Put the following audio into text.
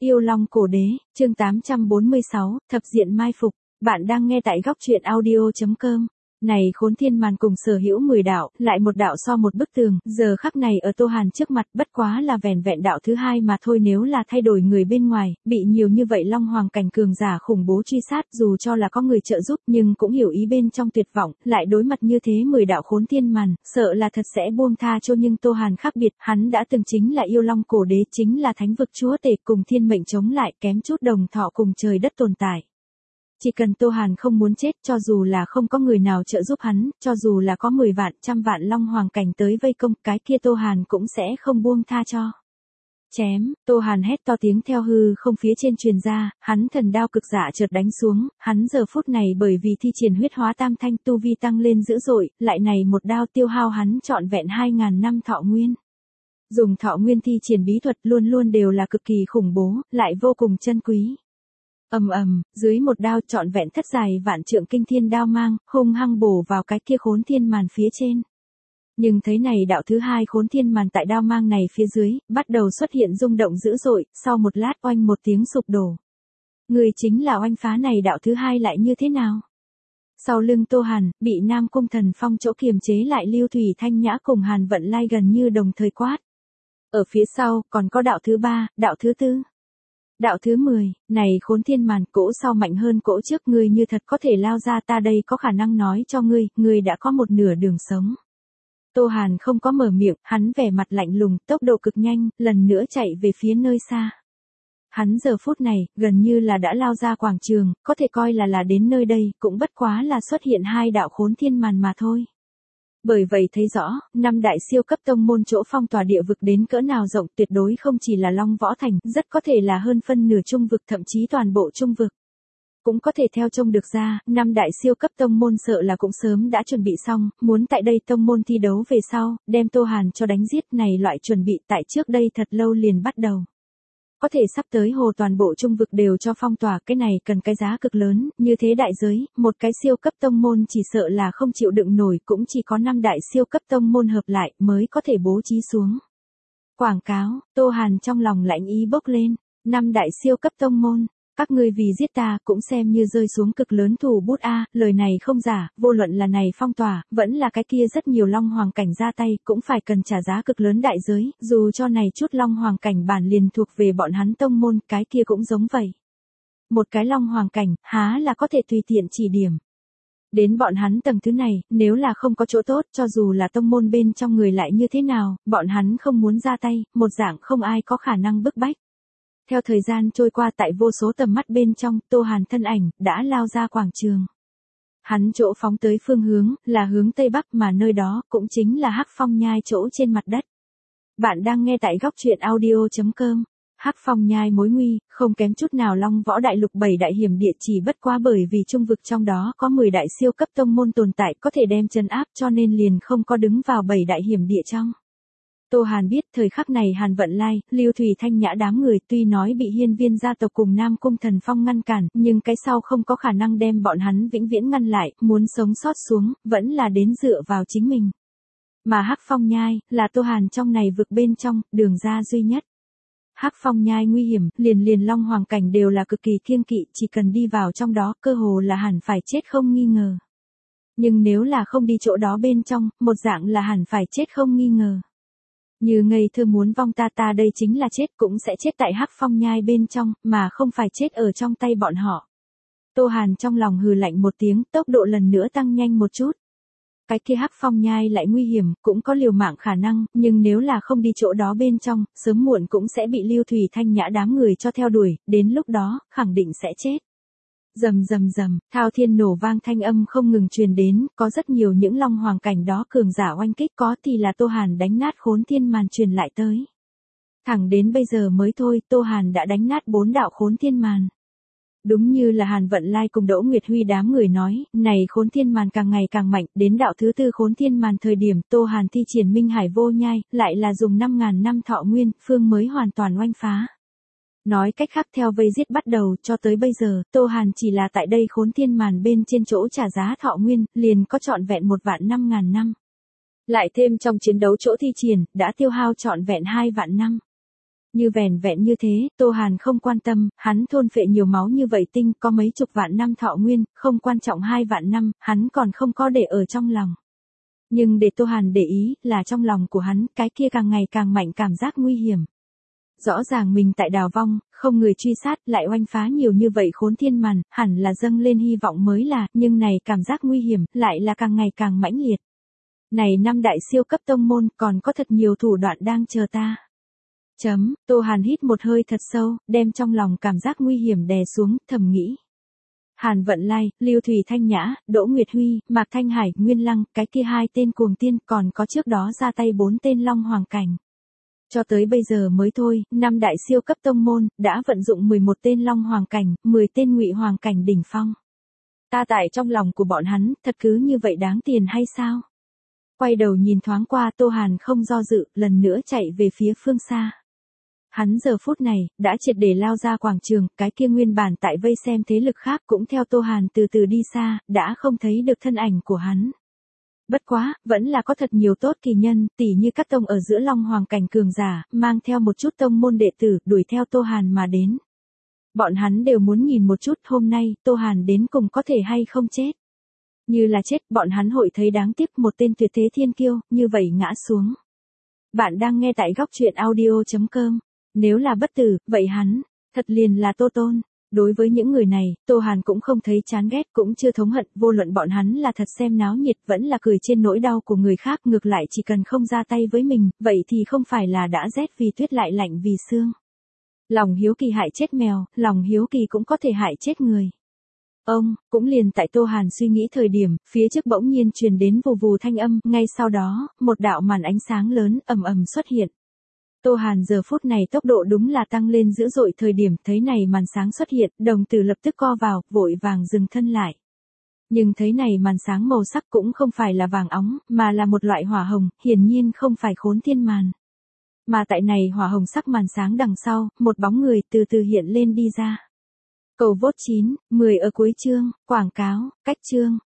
Yêu Long Cổ Đế, chương 846, thập diện mai phục. Bạn đang nghe tại góc truyện audio.com. Này khốn thiên màn cùng sở hữu 10 đạo, lại một đạo so một bức tường, giờ khắc này ở Tô Hàn trước mặt bất quá là vẻn vẹn đạo thứ hai mà thôi, nếu là thay đổi người bên ngoài, bị nhiều như vậy Long Hoàng cảnh cường giả khủng bố truy sát, dù cho là có người trợ giúp nhưng cũng hiểu ý bên trong tuyệt vọng, lại đối mặt như thế 10 đạo khốn thiên màn, sợ là thật sẽ buông tha cho, nhưng Tô Hàn khác biệt, hắn đã từng chính là Yêu Long Cổ Đế, chính là thánh vực chúa tể, cùng thiên mệnh chống lại, kém chút đồng thọ cùng trời đất tồn tại. Chỉ cần Tô Hàn không muốn chết, cho dù là không có người nào trợ giúp hắn, cho dù là có 10 vạn, trăm vạn Long Hoàng cảnh tới vây công, cái kia Tô Hàn cũng sẽ không buông tha cho. Chém, Tô Hàn hét to, tiếng theo hư không phía trên truyền ra, hắn thần đao cực dạ chợt đánh xuống, hắn giờ phút này bởi vì thi triển huyết hóa tam thanh tu vi tăng lên dữ dội, lại này một đao tiêu hao hắn trọn vẹn 2000 năm thọ nguyên. Dùng thọ nguyên thi triển bí thuật luôn luôn đều là cực kỳ khủng bố, lại vô cùng chân quý. Dưới một đao trọn vẹn thất dài vạn trượng kinh thiên đao mang, hung hăng bổ vào cái kia khốn thiên màn phía trên. Nhưng thấy này đạo thứ hai khốn thiên màn tại đao mang này phía dưới, bắt đầu xuất hiện rung động dữ dội, sau một lát oanh một tiếng sụp đổ. Người chính là oanh phá này đạo thứ hai lại như thế nào? Sau lưng Tô Hàn, bị Nam Cung Thần Phong chỗ kiềm chế lại Lưu Thủy Thanh Nhã cùng Hàn Vận Lai gần như đồng thời quát. Ở phía sau, còn có đạo thứ ba, đạo thứ tư. Đạo thứ 10, này khốn thiên màn, cỗ sau mạnh hơn cỗ trước, ngươi như thật có thể lao ra, ta đây có khả năng nói cho ngươi đã có một nửa đường sống. Tô Hàn không có mở miệng, hắn vẻ mặt lạnh lùng, tốc độ cực nhanh, lần nữa chạy về phía nơi xa. Hắn giờ phút này, gần như là đã lao ra quảng trường, có thể coi là đến nơi đây, cũng bất quá là xuất hiện hai đạo khốn thiên màn mà thôi. Bởi vậy thấy rõ, năm đại siêu cấp tông môn chỗ phong tỏa địa vực đến cỡ nào rộng, tuyệt đối không chỉ là Long Võ Thành, rất có thể là hơn phân nửa trung vực, thậm chí toàn bộ trung vực. Cũng có thể theo trông được ra, năm đại siêu cấp tông môn sợ là cũng sớm đã chuẩn bị xong, muốn tại đây tông môn thi đấu về sau, đem Tô Hàn cho đánh giết, này loại chuẩn bị tại trước đây thật lâu liền bắt đầu. Có thể sắp tới hồ toàn bộ trung vực đều cho phong tỏa, cái này cần cái giá cực lớn, như thế đại giới, một cái siêu cấp tông môn chỉ sợ là không chịu đựng nổi, cũng chỉ có 5 đại siêu cấp tông môn hợp lại mới có thể bố trí xuống. Quảng cáo, Tô Hàn trong lòng lạnh ý bốc lên, 5 đại siêu cấp tông môn, các ngươi vì giết ta cũng xem như rơi xuống cực lớn thủ bút a, lời này không giả, vô luận là này phong tỏa, vẫn là cái kia rất nhiều Long Hoàng cảnh ra tay, cũng phải cần trả giá cực lớn đại giới, dù cho này chút Long Hoàng cảnh bản liền thuộc về bọn hắn tông môn, cái kia cũng giống vậy. Một cái Long Hoàng cảnh, há là có thể tùy tiện chỉ điểm. Đến bọn hắn tầng thứ này, nếu là không có chỗ tốt, cho dù là tông môn bên trong người lại như thế nào, bọn hắn không muốn ra tay, một dạng không ai có khả năng bức bách. Theo thời gian trôi qua, tại vô số tầm mắt bên trong, Tô Hàn thân ảnh đã lao ra quảng trường. Hắn chỗ phóng tới phương hướng là hướng tây bắc, mà nơi đó cũng chính là Hắc Phong Nhai chỗ trên mặt đất. Bạn đang nghe tại góc truyện audio.com. Hắc Phong Nhai mối nguy, không kém chút nào Long Võ Đại Lục 7 đại hiểm địa, chỉ bất quá bởi vì trung vực trong đó có 10 đại siêu cấp tông môn tồn tại có thể đem trấn áp, cho nên liền không có đứng vào 7 đại hiểm địa trong. Tô Hàn biết thời khắc này Hàn Vận Lai, Lưu Thủy Thanh Nhã đám người tuy nói bị Hiên Viên gia tộc cùng Nam Cung Thần Phong ngăn cản, nhưng cái sau không có khả năng đem bọn hắn vĩnh viễn ngăn lại, muốn sống sót xuống, vẫn là đến dựa vào chính mình. Mà Hắc Phong Nhai, là Tô Hàn trong này vực bên trong, đường ra duy nhất. Hắc Phong Nhai nguy hiểm, liền Long Hoàng cảnh đều là cực kỳ kiêng kỵ, chỉ cần đi vào trong đó, cơ hồ là hẳn phải chết không nghi ngờ. Nhưng nếu là không đi chỗ đó bên trong, một dạng là hẳn phải chết không nghi ngờ. Như ngây thơ muốn vong ta đây chính là chết, cũng sẽ chết tại Hắc Phong Nhai bên trong, mà không phải chết ở trong tay bọn họ. Tô Hàn trong lòng hừ lạnh một tiếng, tốc độ lần nữa tăng nhanh một chút. Cái kia Hắc Phong Nhai lại nguy hiểm, cũng có liều mạng khả năng, nhưng nếu là không đi chỗ đó bên trong, sớm muộn cũng sẽ bị Lưu Thủy Thanh Nhã đám người cho theo đuổi, đến lúc đó, khẳng định sẽ chết. Rầm, thao thiên nổ vang thanh âm không ngừng truyền đến, có rất nhiều những Long Hoàng cảnh đó cường giả oanh kích, có thì là Tô Hàn đánh nát khốn thiên màn truyền lại tới. Thẳng đến bây giờ mới thôi, Tô Hàn đã đánh nát 4 đạo khốn thiên màn. Đúng như là Hàn Vận Lai cùng Đỗ Nguyệt Huy đám người nói, này khốn thiên màn càng ngày càng mạnh, đến đạo thứ tư khốn thiên màn thời điểm Tô Hàn thi triển Minh Hải Vô Nhai, lại là dùng 5000 năm thọ nguyên, phương mới hoàn toàn oanh phá. Nói cách khác, theo vây giết bắt đầu cho tới bây giờ, Tô Hàn chỉ là tại đây khốn thiên màn bên trên chỗ trả giá thọ nguyên, liền có trọn vẹn 1.500.000 năm. Lại thêm trong chiến đấu chỗ thi triển, đã tiêu hao trọn vẹn 2 vạn năm. Như vẻn vẹn như thế, Tô Hàn không quan tâm, hắn thôn phệ nhiều máu như vậy tinh có mấy chục vạn năm thọ nguyên, không quan trọng 2 vạn năm, hắn còn không có để ở trong lòng. Nhưng để Tô Hàn để ý, là trong lòng của hắn, cái kia càng ngày càng mạnh cảm giác nguy hiểm. Rõ ràng mình tại đào vong, không người truy sát, lại oanh phá nhiều như vậy khốn thiên màn, hẳn là dâng lên hy vọng mới là, nhưng này cảm giác nguy hiểm, lại là càng ngày càng mãnh liệt. Này năm đại siêu cấp tông môn, còn có thật nhiều thủ đoạn đang chờ ta. Tô Hàn hít một hơi thật sâu, đem trong lòng cảm giác nguy hiểm đè xuống, thầm nghĩ. Hàn Vận Lai, Lưu Thủy Thanh Nhã, Đỗ Nguyệt Huy, Mạc Thanh Hải, Nguyên Lăng, cái kia 2 tên cuồng tiên, còn có trước đó ra tay 4 tên long hoàng cảnh. Cho tới bây giờ mới thôi, 5 đại siêu cấp tông môn, đã vận dụng 11 tên long hoàng cảnh, 10 tên ngụy hoàng cảnh đỉnh phong. Ta tại trong lòng của bọn hắn, thật cứ như vậy đáng tiền hay sao? Quay đầu nhìn thoáng qua Tô Hàn không do dự, lần nữa chạy về phía phương xa. Hắn giờ phút này, đã triệt để lao ra quảng trường, cái kia nguyên bản tại vây xem thế lực khác cũng theo Tô Hàn từ từ đi xa, đã không thấy được thân ảnh của hắn. Bất quá, vẫn là có thật nhiều tốt kỳ nhân, tỉ như các tông ở giữa long hoàng cảnh cường giả, mang theo một chút tông môn đệ tử, đuổi theo Tô Hàn mà đến. Bọn hắn đều muốn nhìn một chút hôm nay, Tô Hàn đến cùng có thể hay không chết. Như là chết, bọn hắn hội thấy đáng tiếc một tên tuyệt thế thiên kiêu, như vậy ngã xuống. Bạn đang nghe tại góc truyện audio.com. Nếu là bất tử, vậy hắn, thật liền là Tô Tôn. Đối với những người này, Tô Hàn cũng không thấy chán ghét, cũng chưa thống hận, vô luận bọn hắn là thật xem náo nhiệt, vẫn là cười trên nỗi đau của người khác, ngược lại chỉ cần không ra tay với mình, vậy thì không phải là đã rét vì tuyết lại lạnh vì xương. Lòng hiếu kỳ hại chết mèo, lòng hiếu kỳ cũng có thể hại chết người. Cũng liền tại Tô Hàn suy nghĩ thời điểm, phía trước bỗng nhiên truyền đến vù vù thanh âm, ngay sau đó, một đạo màn ánh sáng lớn, ầm ầm xuất hiện. Tô Hàn giờ phút này tốc độ đúng là tăng lên dữ dội thời điểm thấy này màn sáng xuất hiện, đồng tử lập tức co vào, vội vàng dừng thân lại. Nhưng thấy này màn sáng màu sắc cũng không phải là vàng óng, mà là một loại hỏa hồng, hiển nhiên không phải khốn thiên màn. Mà tại này hỏa hồng sắc màn sáng đằng sau, một bóng người từ từ hiện lên đi ra. Cầu vote 9, 10 ở cuối chương, quảng cáo, cách chương.